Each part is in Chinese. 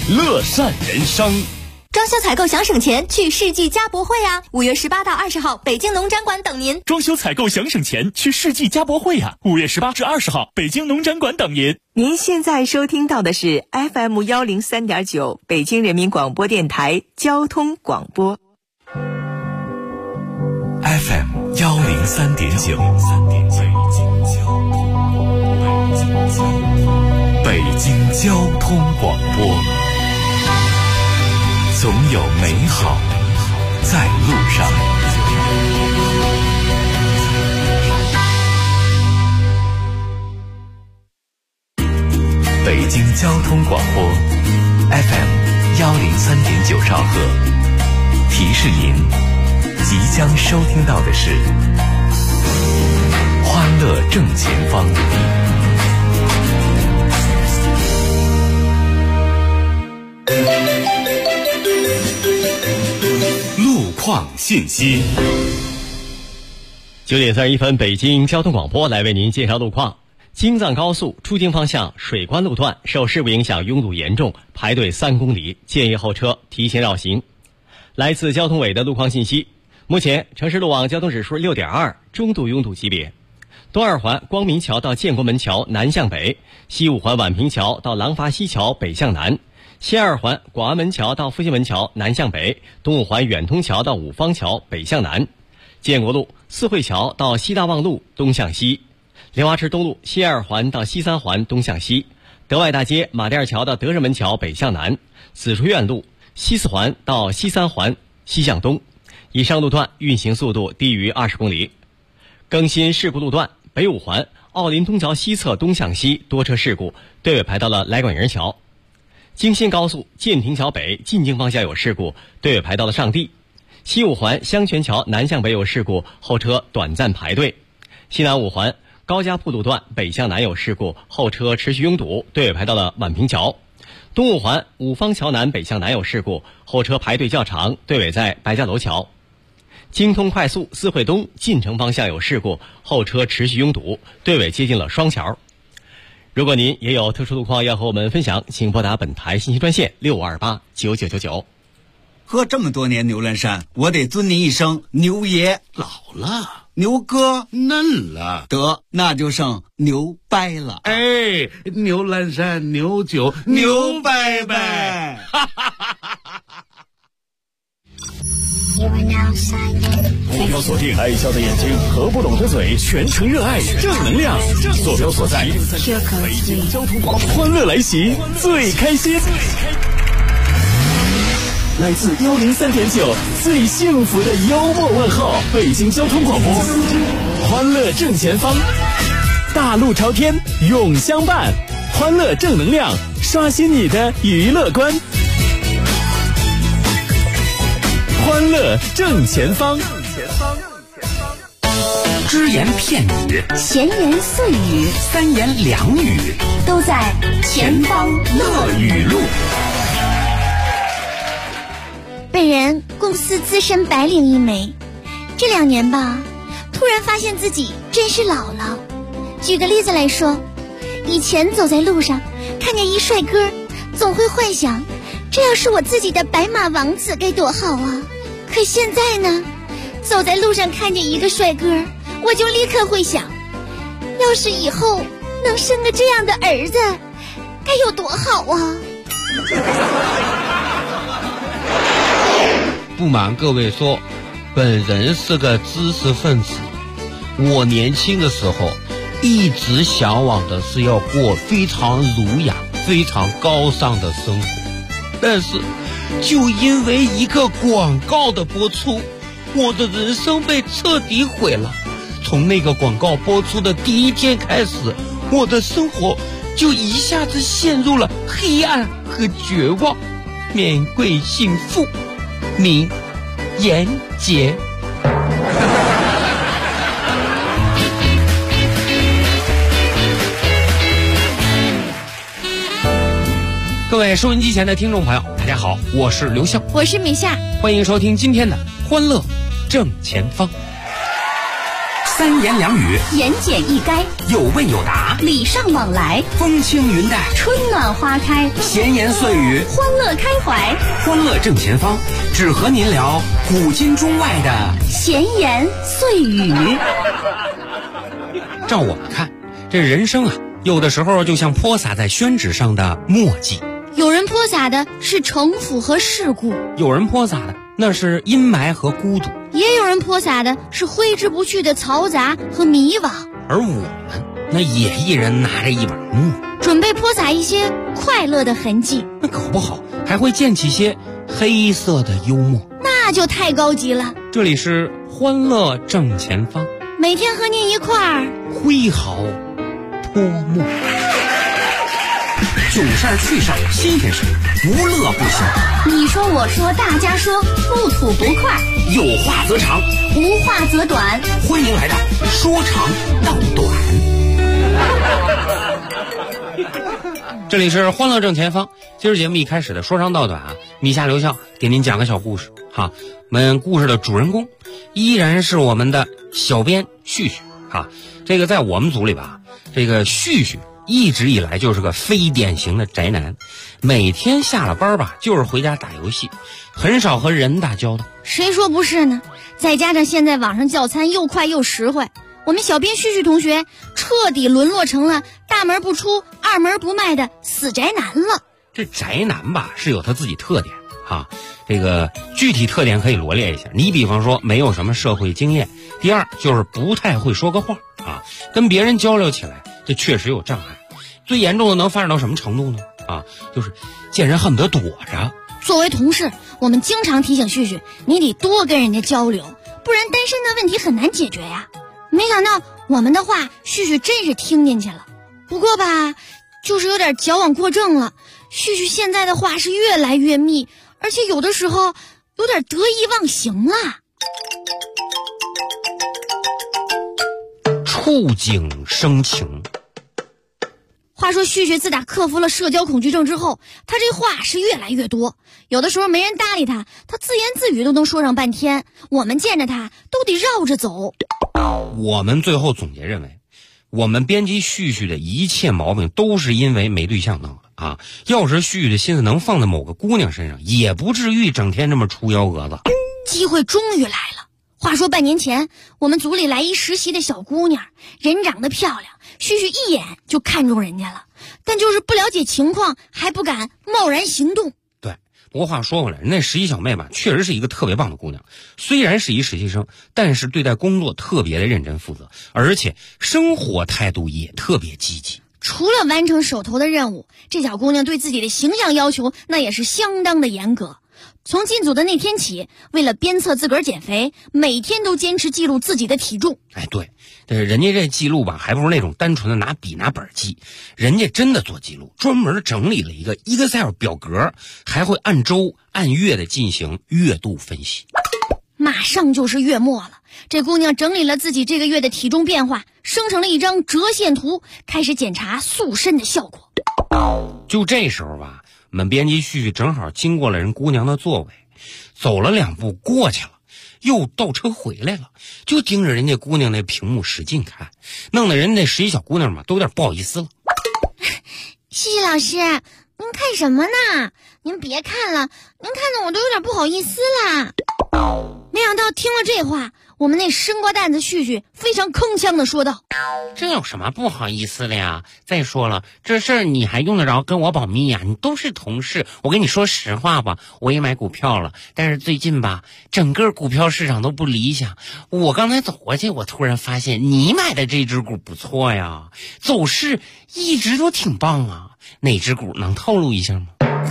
乐善人生。 装修采购想省钱，去世纪家博会啊！5月18到20号，北京农展馆等您。 装修采购想省钱，去世纪家博会啊！5月18至20号，北京农展馆等您。 您现在收听到的是 FM 103.9北京人民广播电台交通广播。 FM 103.9，北京交通广播。总有美好在路上。北京交通广播 FM 103.9兆赫，提示您即将收听到的是欢乐正前方。路况信息。 9点31分，北京交通广播来为您介绍路况。京藏高速出京方向水关路段受事故影响拥堵严重，排队3公里，建议后车提前绕行。来自交通委的路况信息，目前城市路网交通指数 6.2， 中度拥堵级别。东二环光明桥到建国门桥南向北，西五环宛平桥到廊坊西桥北向南，西二环广安门桥到复兴门桥南向北，东五环远通桥到五方桥北向南，建国路四惠桥到西大望路东向西，莲花池东路西二环到西三环东向西，德外大街马甸桥到德胜门桥北向南，紫竹院路西四环到西三环西向东。以上路段运行速度低于20公里。更新事故路段，北五环奥林东桥西侧东向西多车事故，队尾排到了来广营桥。京新高速建亭桥北进京方向有事故，队尾排到了上地。西五环香泉桥南向北有事故，后车短暂排队。西南五环高家铺路段北向南有事故，后车持续拥堵，队尾排到了宛平桥。东五环五方桥南北向南有事故，后车排队较长，队尾在白家楼桥。京通快速四惠东进城方向有事故，后车持续拥堵，队尾接近了双桥。如果您也有特殊路况要和我们分享，请拨打本台信息专线65289999。 喝这么多年牛栏山，我得尊您一声牛爷。 老了， 牛哥嫩了， 得那就剩牛掰了。 哎，牛栏山牛酒牛掰掰。 目标锁定爱笑的眼睛和不拢的嘴，全程热爱正能量。坐标所在北京交通广播，欢乐来袭，最开心。来自103.9最幸福的幽默问候，北京交通广播，欢乐正前方，大路朝天永相伴，欢乐正能量，刷新你的娱乐观。欢乐正前方， 只言片语， 闲言碎语， 三言两语， 都在前方乐语录。 本人公司资深白领一枚，这2年吧，突然发现自己真是老了。举个例子来说，以前走在路上看见一帅哥，总会幻想这要是我自己的白马王子该多好啊。可现在呢，走在路上看见一个帅哥，我就立刻会想，要是以后能生个这样的儿子该有多好啊。 不瞒各位说，本人是个知识分子，我年轻的时候一直向往的是要过非常儒雅非常高尚的生活，但是就因为一个广告的播出，我的人生被彻底毁了。从那个广告播出的第一天开始，我的生活就一下子陷入了黑暗和绝望。免贵姓傅，名严杰。各位收音机前的听众朋友，大家好，我是刘笑， 我是米夏， 欢迎收听今天的欢乐正前方。 三言两语， 言简意赅， 有问有答， 礼尚往来， 风轻云淡， 春暖花开， 闲言碎语， 欢乐开怀， 欢乐正前方，只和您聊古今中外的闲言碎语。 照我们看，这人生啊，有的时候就像泼洒在宣纸上的墨迹， 有人泼洒的是城府和世故， 有人泼洒的那是阴霾和孤独， 也有人泼洒的是挥之不去的嘈杂和迷惘。 而我们那也一人拿着一把墨， 准备泼洒一些快乐的痕迹， 那搞不好还会溅起些黑色的幽默， 那就太高级了。 这里是欢乐正前方， 每天和您一块儿挥毫泼墨，囧事儿趣事儿新鲜事儿，无乐不休。 你说我说大家说，不吐不快， 有话则长， 无话则短。 欢迎来到说长道短。这里是欢乐正前方，今儿节目一开始的说长道短啊，米夏留校给您讲个小故事哈。我们故事的主人公依然是我们的小编旭旭哈。这个在我们组里吧，这个旭旭一直以来就是个非典型的宅男，每天下了班吧就是回家打游戏，很少和人打交道。 谁说不是呢？再加上现在网上叫餐又快又实惠，我们小编旭旭同学彻底沦落成了大门不出二门不迈的死宅男了。 这宅男吧是有他自己特点哈，这个具体特点可以罗列一下。你比方说没有什么社会经验，第二就是不太会说个话啊，跟别人交流起来这确实有障碍。最严重的能发展到什么程度呢？啊，就是见人恨不得躲着。 作为同事，我们经常提醒旭旭，你得多跟人家交流，不然单身的问题很难解决呀。没想到我们的话旭旭真是听进去了，不过吧就是有点矫枉过正了。旭旭现在的话是越来越密，而且有的时候有点得意忘形了。 触景生情。 话说旭旭自打克服了社交恐惧症之后，他这话是越来越多，有的时候没人搭理他，他自言自语都能说上半天，我们见着他都得绕着走。 我们最后总结认为，我们编辑旭旭的一切毛病都是因为没对象弄的啊！要是旭旭的心思能放在某个姑娘身上，也不至于整天这么出幺蛾子。 机会终于来了。话说半年前，我们组里来一实习的小姑娘，人长得漂亮，旭旭一眼就看中人家了，但就是不了解情况，还不敢贸然行动。 对，不过话说回来，那实习小妹吧，确实是一个特别棒的姑娘。虽然是一实习生，但是对待工作特别的认真负责，而且生活态度也特别积极。 除了完成手头的任务，这小姑娘对自己的形象要求那也是相当的严格。从进组的那天起，为了鞭策自个儿减肥，每天都坚持记录自己的体重。 哎，对，人家这记录吧，还不是那种单纯的拿笔拿本记，人家真的做记录，专门整理了一个 Excel 表格，还会按周按月的进行月度分析。 马上就是月末了，这姑娘整理了自己这个月的体重变化，生成了一张折线图，开始检查塑身的效果。 就这时候吧，我们编辑旭旭正好经过了人姑娘的座位，走了2步过去了，又倒车回来了，就盯着人家姑娘那屏幕使劲看，弄得人那实习小姑娘嘛都有点不好意思了。 旭旭老师，您看什么呢？您别看了，您看得我都有点不好意思啦。没想到听了这话，我们那生瓜蛋子旭旭非常铿锵地说道： 这有什么不好意思的呀？再说了，这事儿你还用得着跟我保密呀？你都是同事，我跟你说实话吧，我也买股票了，但是最近吧，整个股票市场都不理想。我刚才走过去，我突然发现你买的这只股不错呀，走势一直都挺棒啊。哪只股能透露一下吗？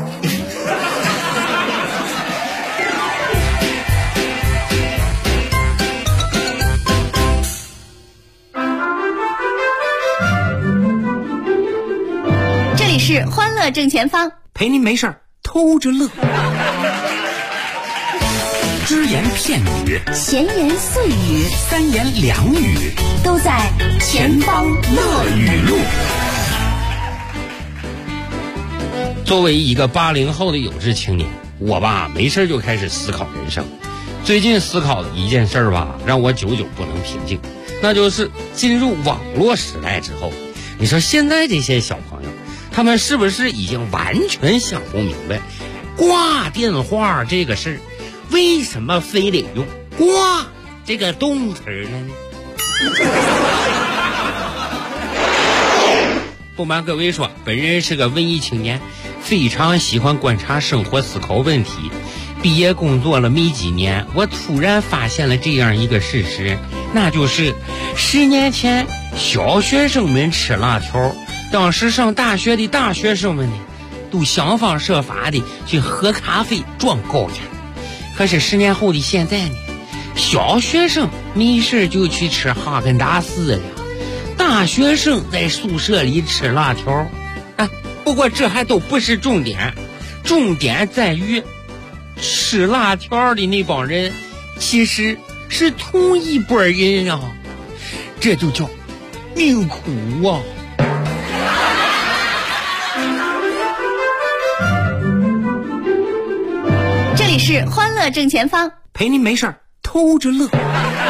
是欢乐正前方， 陪您没事偷着乐。只言片语， 闲言碎语， 三言两语， 都在前方乐语录。 作为一个80后的有志青年，我吧没事就开始思考人生。 最近思考的一件事儿吧，让我久久不能平静，那就是进入网络时代之后，你说现在这些小朋友，他们是不是已经完全想不明白挂电话这个事儿，为什么非得用挂这个动词呢？不瞒各位说，本人是个文艺青年，非常喜欢观察生活，思考问题。毕业工作了没几年，我突然发现了这样一个事实，那就是10年前小学生们吃辣条，当时上大学的大学生们呢，都想方设法的去喝咖啡赚高价。可是10年后的现在呢，小学生没事就去吃哈根达斯了，大学生在宿舍里吃辣条。不过这还都不是重点，重点在于吃辣条的那帮人其实是同一拨人啊，这就叫命苦啊。 这里是欢乐正前方， 陪您没事偷着乐。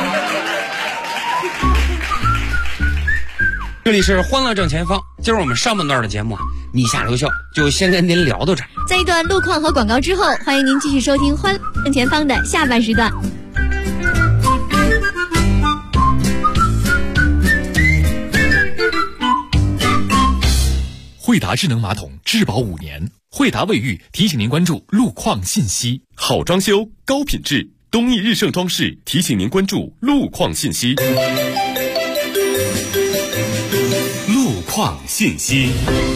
这里是欢乐正前方，今儿我们上半段的节目米下留校就先跟您聊到这儿。 在一段路况和广告之后，欢迎您继续收听欢乐正前方的下半时段。 惠达智能马桶质保5年，惠达卫浴提醒您关注路况信息。好装修高品质，东益日盛装饰提醒您关注路况信息。路况信息。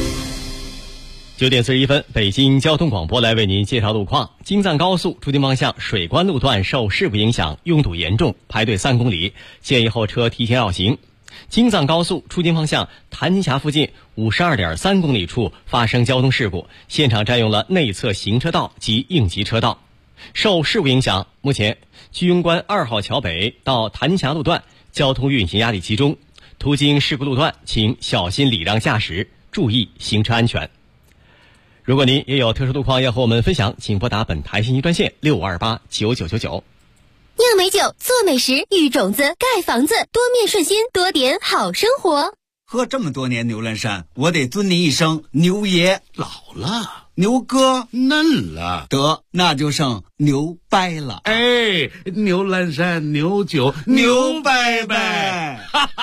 9点41分，北京交通广播来为您介绍路况。京藏高速出京方向水关路段受事故影响，拥堵严重，排队3公里，建议后车提前绕行。京藏高速出京方向谭金峡附近52.3公里处发生交通事故，现场占用了内侧行车道及应急车道。受事故影响，目前居庸关2号桥北到谭金峡路段交通运行压力集中，途经事故路段请小心礼让驾驶，注意行车安全。如果您也有特殊路况要和我们分享，请拨打本台信息专线65289999。 酿美酒，做美食，育种子，盖房子，多面顺心，多点好生活。 喝这么多年牛栏山，我得尊您一声牛爷。 老了， 牛哥嫩了， 得那就剩牛掰了。 哎，牛栏山牛酒牛掰掰。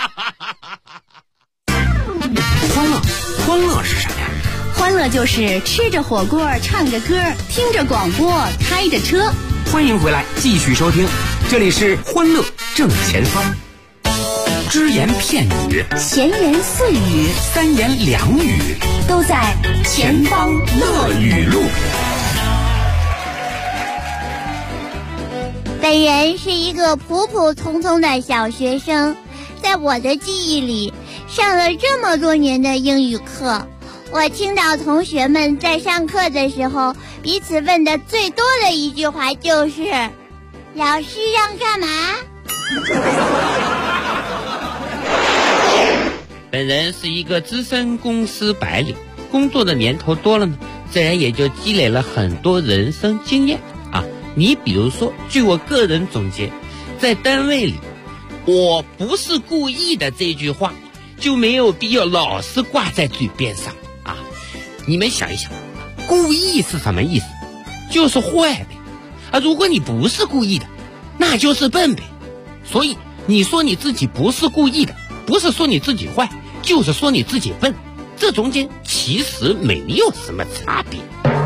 欢乐是啥呀？ 欢乐就是吃着火锅，唱着歌，听着广播，开着车。 欢迎回来，继续收听，这里是欢乐正前方。只言片语， 闲言碎语， 三言两语， 都在前方乐语录。 本人是一个普普通通的小学生，在我的记忆里，上了这么多年的英语课，我听到同学们在上课的时候，彼此问的最多的一句话就是：“老师让干嘛？” 本人是一个资深公司白领，工作的年头多了呢，自然也就积累了很多人生经验啊。你比如说，据我个人总结，在单位里，我不是故意的这句话就没有必要老是挂在嘴边上啊。你们想一想，故意是什么意思？就是坏呗啊！如果你不是故意的，那就是笨呗。所以你说你自己不是故意的，不是说你自己坏，就是说你自己笨，这中间其实没有什么差别。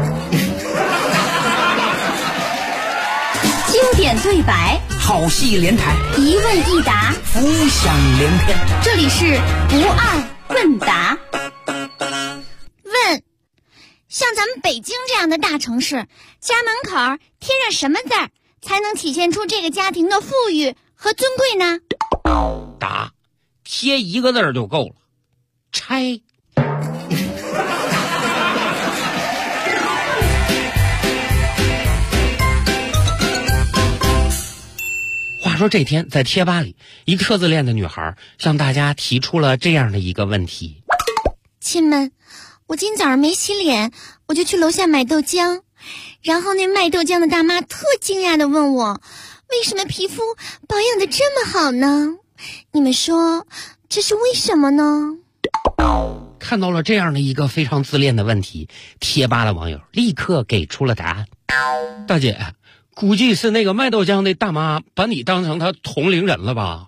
经典对白， 好戏连台， 一问一答， 浮想联翩。 这里是不二问答。 问：像咱们北京这样的大城市，家门口贴上什么字儿才能体现出这个家庭的富裕和尊贵呢？ 答：贴一个字儿就够了，拆。话说这天在贴吧里，一个特自恋的女孩向大家提出了这样的一个问题： 亲们，我今早上没洗脸，我就去楼下买豆浆，然后那卖豆浆的大妈特惊讶地问我， 为什么皮肤保养得这么好呢？你们说这是为什么呢？ 看到了这样的一个非常自恋的问题，贴吧的网友立刻给出了答案。大姐，估计是那个卖豆浆的大妈把你当成她同龄人了吧？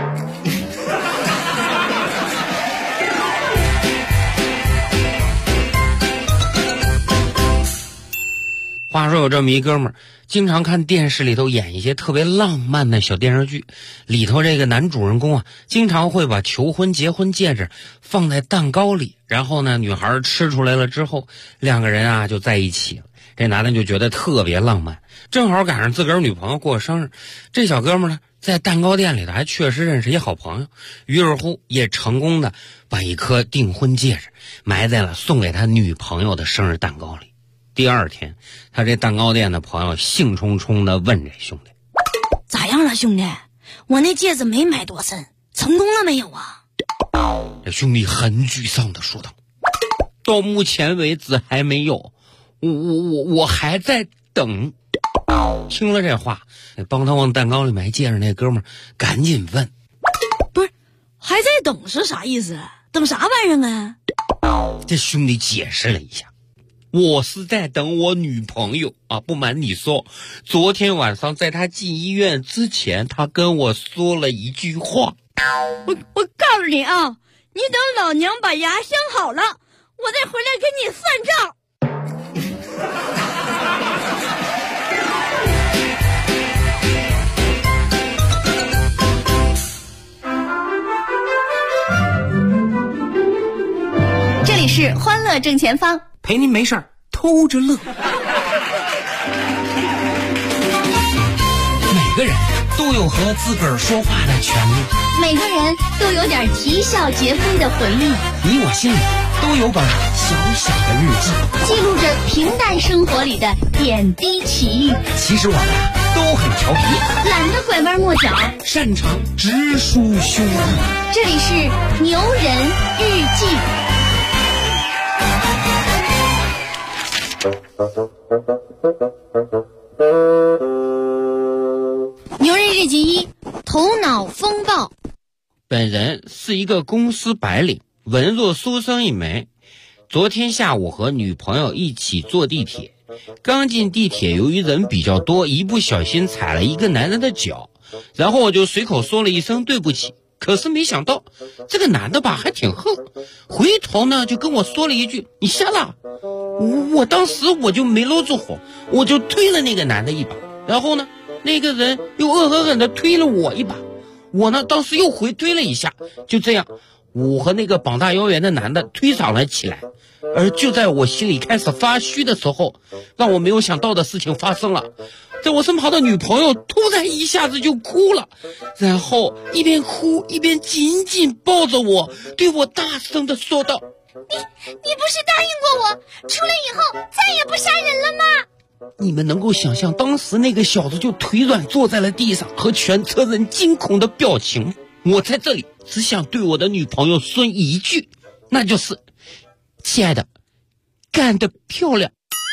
话说有这么一哥们儿，经常看电视里头演一些特别浪漫的小电视剧，里头这个男主人公啊，经常会把求婚结婚戒指放在蛋糕里，然后呢，女孩吃出来了之后，两个人啊就在一起了。这男的就觉得特别浪漫，正好赶上自个儿女朋友过生日，这小哥们儿呢，在蛋糕店里头还确实认识一好朋友，于是乎也成功的把一颗订婚戒指埋在了送给他女朋友的生日蛋糕里。第二天，他这蛋糕店的朋友兴冲冲地问这兄弟：“ 咋样了，兄弟？我那戒指没埋多深，成功了没有啊？” 这兄弟很沮丧地说道：“到目前为止还没有，我还在等。”听了这话，帮他往蛋糕里埋戒指那哥们儿赶紧问：“ 不是，还在等是啥意思？等啥玩意儿啊？” 这兄弟解释了一下。我是在等我女朋友啊！不瞒你说，昨天晚上在她进医院之前，她跟我说了一句话。 我告诉你啊，你等老娘把牙镶好了，我再回来跟你算账。 这里是欢乐正前方， 陪您没事偷着乐。每个人都有和自个儿说话的权利， 每个人都有点啼笑皆非的回忆， 你我心里都有本小小的日记， 记录着平淡生活里的点滴奇遇。 其实我们都很调皮， 懒得拐弯抹角， 擅长直抒胸臆。 这里是牛人日记。牛人日记1：头脑风暴。 本人是一个公司白领，文弱书生一枚。昨天下午和女朋友一起坐地铁，刚进地铁，由于人比较多，一不小心踩了一个男人的脚，然后我就随口说了一声对不起。可是没想到这个男的吧还挺横，回头呢就跟我说了一句：“你瞎了。”我当时我就没搂住火，我就推了那个男的一把，然后呢那个人又恶狠狠地推了我一把，我呢当时又回推了一下，就这样我和那个膀大腰圆的男的推搡了起来。而就在我心里开始发虚的时候，让我没有想到的事情发生了。在我身旁的女朋友突然一下子就哭了，然后一边哭一边紧紧抱着我，对我大声地说道：“ 你不是答应过我，出来以后再也不杀人了吗？” 你们能够想象当时那个小子就腿软坐在了地上和全车人惊恐的表情。我在这里只想对我的女朋友说一句，那就是：亲爱的，干得漂亮。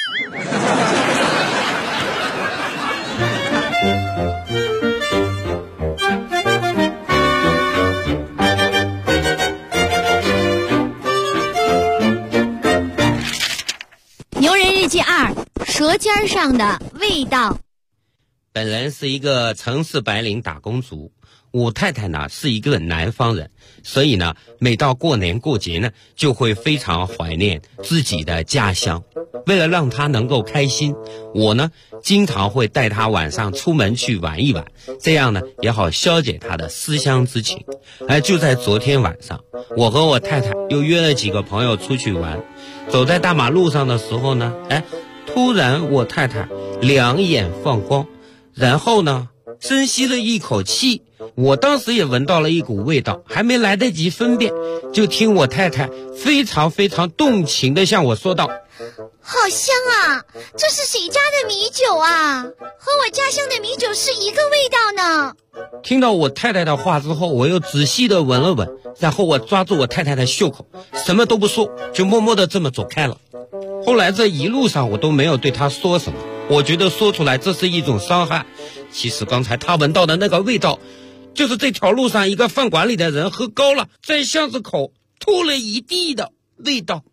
牛人日记2：舌尖上的味道。 本人是一个城市白领打工族，我太太呢是一个南方人，所以呢每到过年过节呢就会非常怀念自己的家乡。为了让她能够开心，我呢经常会带她晚上出门去玩一玩，这样呢也好消解她的思乡之情。而就在昨天晚上，我和我太太又约了几个朋友出去玩，走在大马路上的时候呢，突然我太太两眼放光，然后呢深吸了一口气，我当时也闻到了一股味道，还没来得及分辨，就听我太太非常非常动情地向我说道：“ 好香啊，这是谁家的米酒啊？和我家乡的米酒是一个味道呢。” 听到我太太的话之后，我又仔细地闻了闻，然后我抓住我太太的袖口，什么都不说，就默默地这么走开了。后来这一路上我都没有对她说什么， 我觉得说出来这是一种伤害。其实刚才他闻到的那个味道，就是这条路上一个饭馆里的人喝高了，在巷子口吐了一地的味道。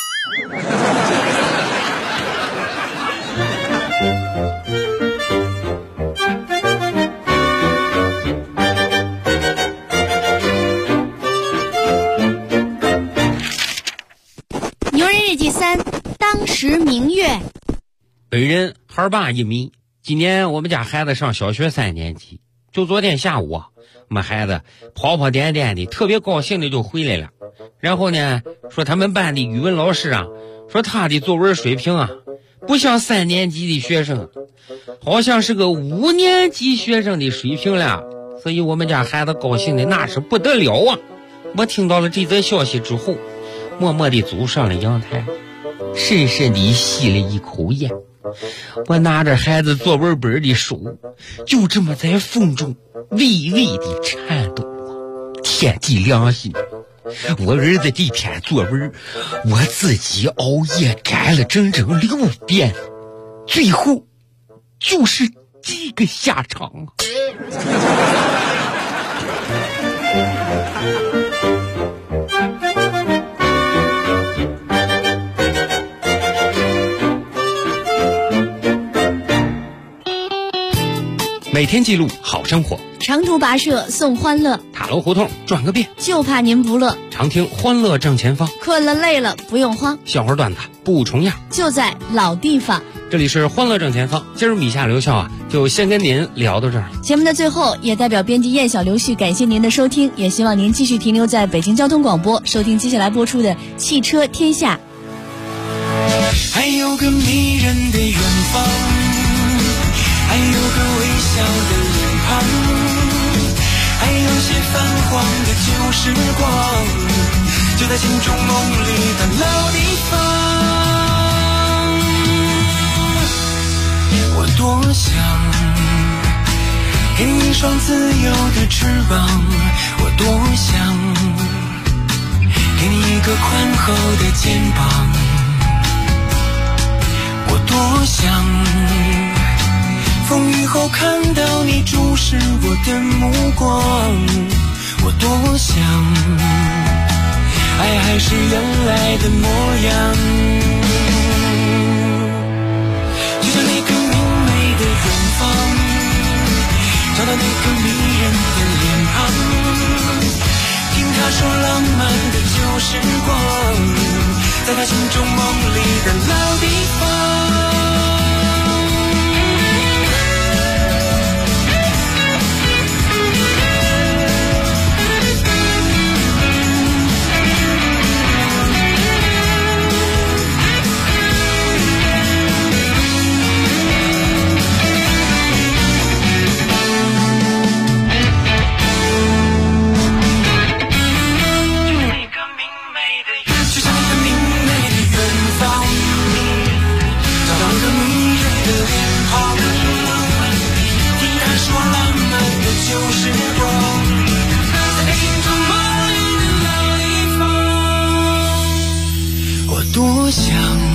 牛人日记3，当时明月。 本人孩爸一米，今年我们家孩子上小学3年级。就昨天下午啊，我们孩子跑跑颠颠的，特别高兴的就回来了。然后呢，说他们班的语文老师啊，说他的作文水平啊，不像3年级的学生，好像是个5年级学生的水平了。所以我们家孩子高兴的那是不得了啊！我听到了这则消息之后，默默地走上了阳台，深深地吸了一口烟。我拿着孩子作文本的手就这么在风中微微地颤抖。天地良心，我儿子这篇作文我自己熬夜改了整整6遍，最后就是这个下场啊！每天记录好生活， 长途跋涉送欢乐， 塔楼胡同转个遍， 就怕您不乐。 常听欢乐正前方， 困了累了不用慌， 笑话段子不重样， 就在老地方。 这里是欢乐正前方，今儿米夏留校啊，就先跟您聊到这儿。 节目的最后，也代表编辑燕小刘旭感谢您的收听，也希望您继续停留在北京交通广播，收听接下来播出的《汽车天下》。 还有个迷人的远方，还有个微笑的脸庞，还有些泛黄的旧时光，就在心中梦里的老地方。我多想给你一双自由的翅膀，我多想给你一个宽厚的肩膀，我多想风雨后看到你注视我的目光，我多想爱还是原来的模样，就像那个明媚的远方，找到那个迷人的脸庞，听他说浪漫的旧时光，在他心中梦里的老地方。多想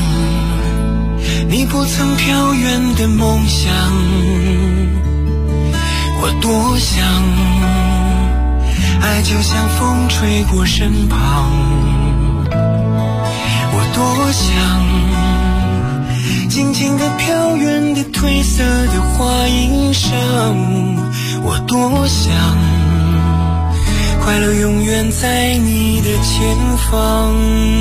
你不曾飘远的梦想，我多想爱就像风吹过身旁，我多想静静地飘远的褪色的花衣裳，我多想快乐永远在你的前方。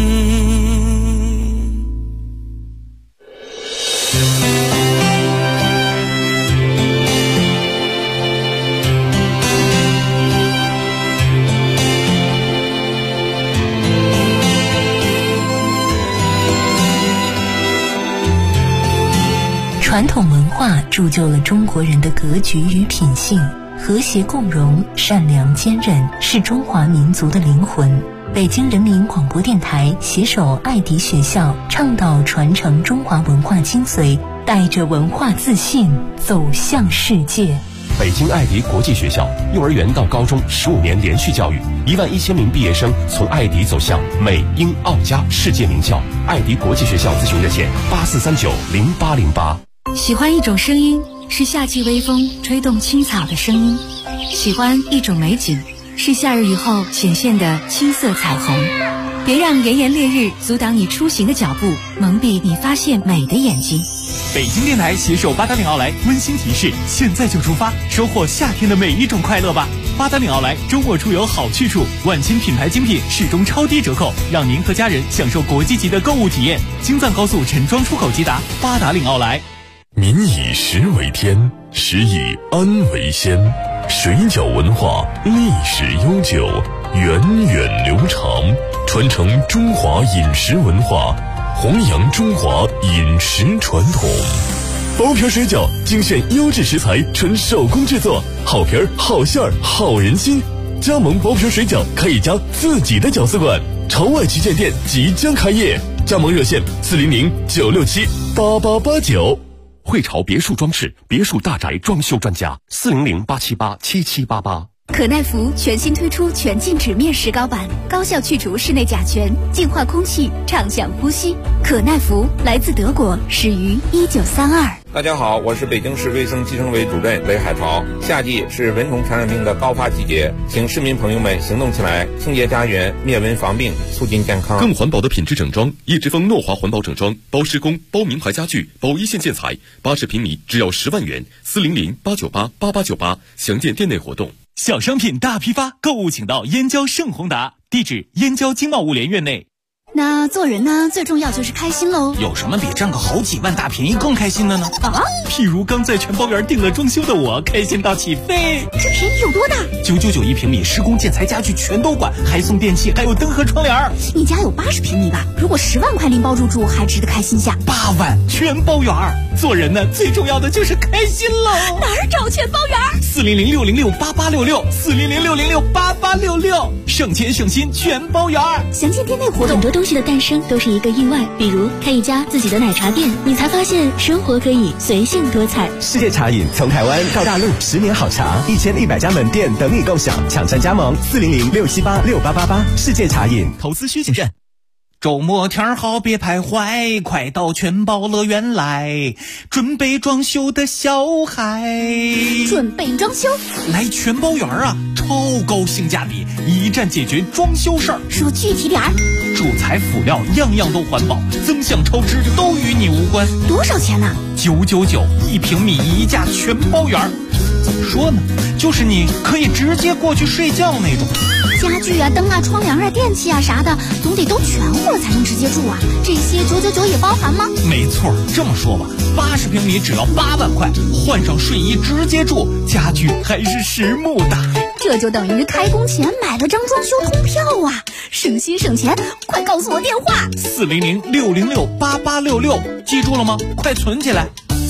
传统文化铸就了中国人的格局与品性，和谐共荣、善良坚韧是中华民族的灵魂。北京人民广播电台携手爱迪学校，倡导传承中华文化精髓，带着文化自信走向世界。 北京爱迪国际学校幼儿园到高中15年连续教育，11000名毕业生从爱迪走向美、英、澳、加世界名校。爱迪国际学校咨询热线：84390808。 喜欢一种声音，是夏季微风吹动青草的声音；喜欢一种美景，是夏日雨后显现的青色彩虹。别让炎炎烈日阻挡你出行的脚步，蒙蔽你发现美的眼睛。 北京电台携手八达岭奥莱温馨提示：现在就出发，收获夏天的每一种快乐吧！八达岭奥莱周末出游好去处，万千品牌精品始终超低折扣，让您和家人享受国际级的购物体验。京藏高速陈庄出口即达，八达岭奥莱。 民以食为天，食以安为先。水饺文化历史悠久，源远流长，传承中华饮食文化，弘扬中华饮食传统。包皮水饺精选优质食材，纯手工制作，好皮儿、好馅儿、好人心。加盟包皮水饺开一家自己的饺子馆，朝外旗舰店即将开业，加盟热线400-967-8889。汇潮别墅装饰，别墅大宅装修专家，400-878-7788。 可耐福全新推出全静止面石膏版，高效去除室内甲醛，净化空气，畅享呼吸。可耐福来自德国，始于1932。 大家好，我是北京市卫生计生委主任雷海潮。夏季是蚊虫传染病的高发季节，请市民朋友们行动起来，清洁家园，灭蚊防病，促进健康。 更环保的品质整装，叶之峰诺华环保整装，包施工，包名牌家具，包一线建材，80平米只要10万元，400-898-8898，详见店内活动。 小商品大批发，购物请到燕郊盛宏达，地址燕郊经贸物联院内。 那做人呢，最重要就是开心喽。 有什么比占个好几万大便宜更开心的呢？ 啊， 譬如刚在全包园订了装修的我，开心到起飞。 这便宜有多大 ？999一平米，施工建材家具全都管，还送电器，还有灯和窗帘。 你家有80平米吧？如果10万块拎包入住，还值得开心下。 8万全包园。做人呢，最重要的就是开心喽。 哪儿找全包园 ？400-606-8866，400-606-8866，省钱省心全包园。 详见店内活动。 很多东西的诞生都是一个意外，比如开一家自己的奶茶店，你才发现生活可以随性多彩。 世界茶饮从台湾到大陆，10年好茶，1100家门店等你共享，抢占加盟400-678-6888。世界茶饮， 投资需谨慎。周末天好别徘徊，快到全包乐园来，准备装修的小孩。 准备装修？ 来全包园啊，超高性价比，一站解决装修事儿。 说具体点儿。 主材辅料样样都环保，增项超支都与你无关。 多少钱呢 ？999一平米一价全包园。怎么说呢？就是你可以直接过去睡觉那种。 家具啊、灯啊、窗帘啊、电器啊啥的，总得都全乎了才能直接住啊。这些999也包含吗？ 没错，这么说吧，80平米只要8万块，换上睡衣直接住，家具还是实木的。 这就等于开工前买了张装修通票啊，省心省钱。快告诉我电话 ，400-606-8866，记住了吗？快存起来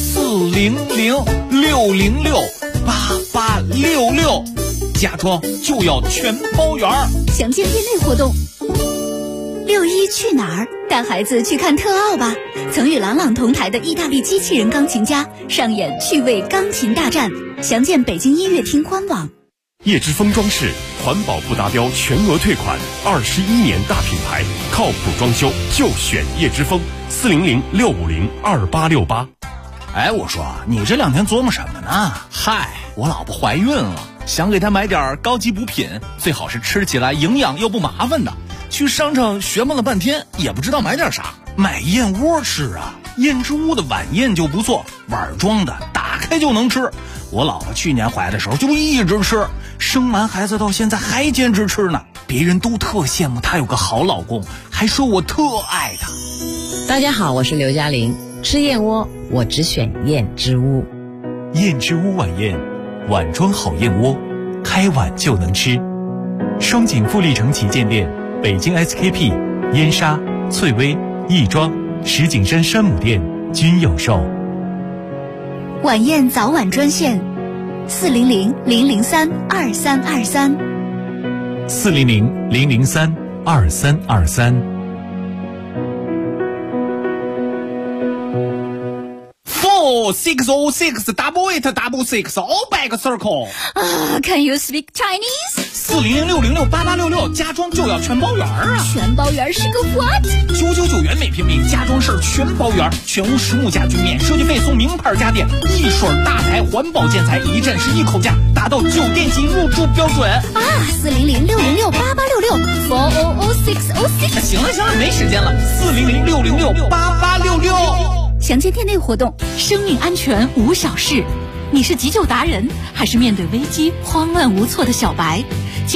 ，400-606-8866，家装就要全包园。 详见店内活动。6·1去哪儿？带孩子去看特奥吧！曾与郎朗同台的意大利机器人钢琴家上演趣味钢琴大战，详见北京音乐厅官网。 叶之峰装饰，环保不达标全额退款，21年大品牌，靠谱装修就选叶之峰，400-650-2868。 哎，我说你这2天琢磨什么呢？嗨，我老婆怀孕了，想给她买点高级补品，最好是吃起来营养又不麻烦的。去商场学摸了半天，也不知道买点啥，买燕窝吃啊。燕之屋的晚宴就不错，碗装的，打开就能吃。我老婆去年怀的时候就一直吃，生完孩子到现在还坚持吃呢。别人都特羡慕她有个好老公，还说我特爱她。 大家好，我是刘嘉玲。吃燕窝，我只选燕之屋。 燕之屋晚宴，碗装好燕窝，开碗就能吃。双井富力城旗舰店，北京 SKP、燕莎、翠微、亦庄、石景山山姆店均有售。 晚宴早晚专线400-003-2323 400-003-2323。 606 886 all back circle。 Can you speak Chinese？ 400-606-8866，家装就要全包圆啊！ 全包圆是个 what？ 999元每平米，家装事儿全包圆，全屋实木家具免设计费送名牌家电，一水大牌环保建材，一站式一口价，达到酒店级入住标准啊！400-606-8866 400-606。 行了，没时间了，400-606-8866。 详见店内活动。生命安全无小事，你是急救达人，还是面对危机慌乱无措的小白？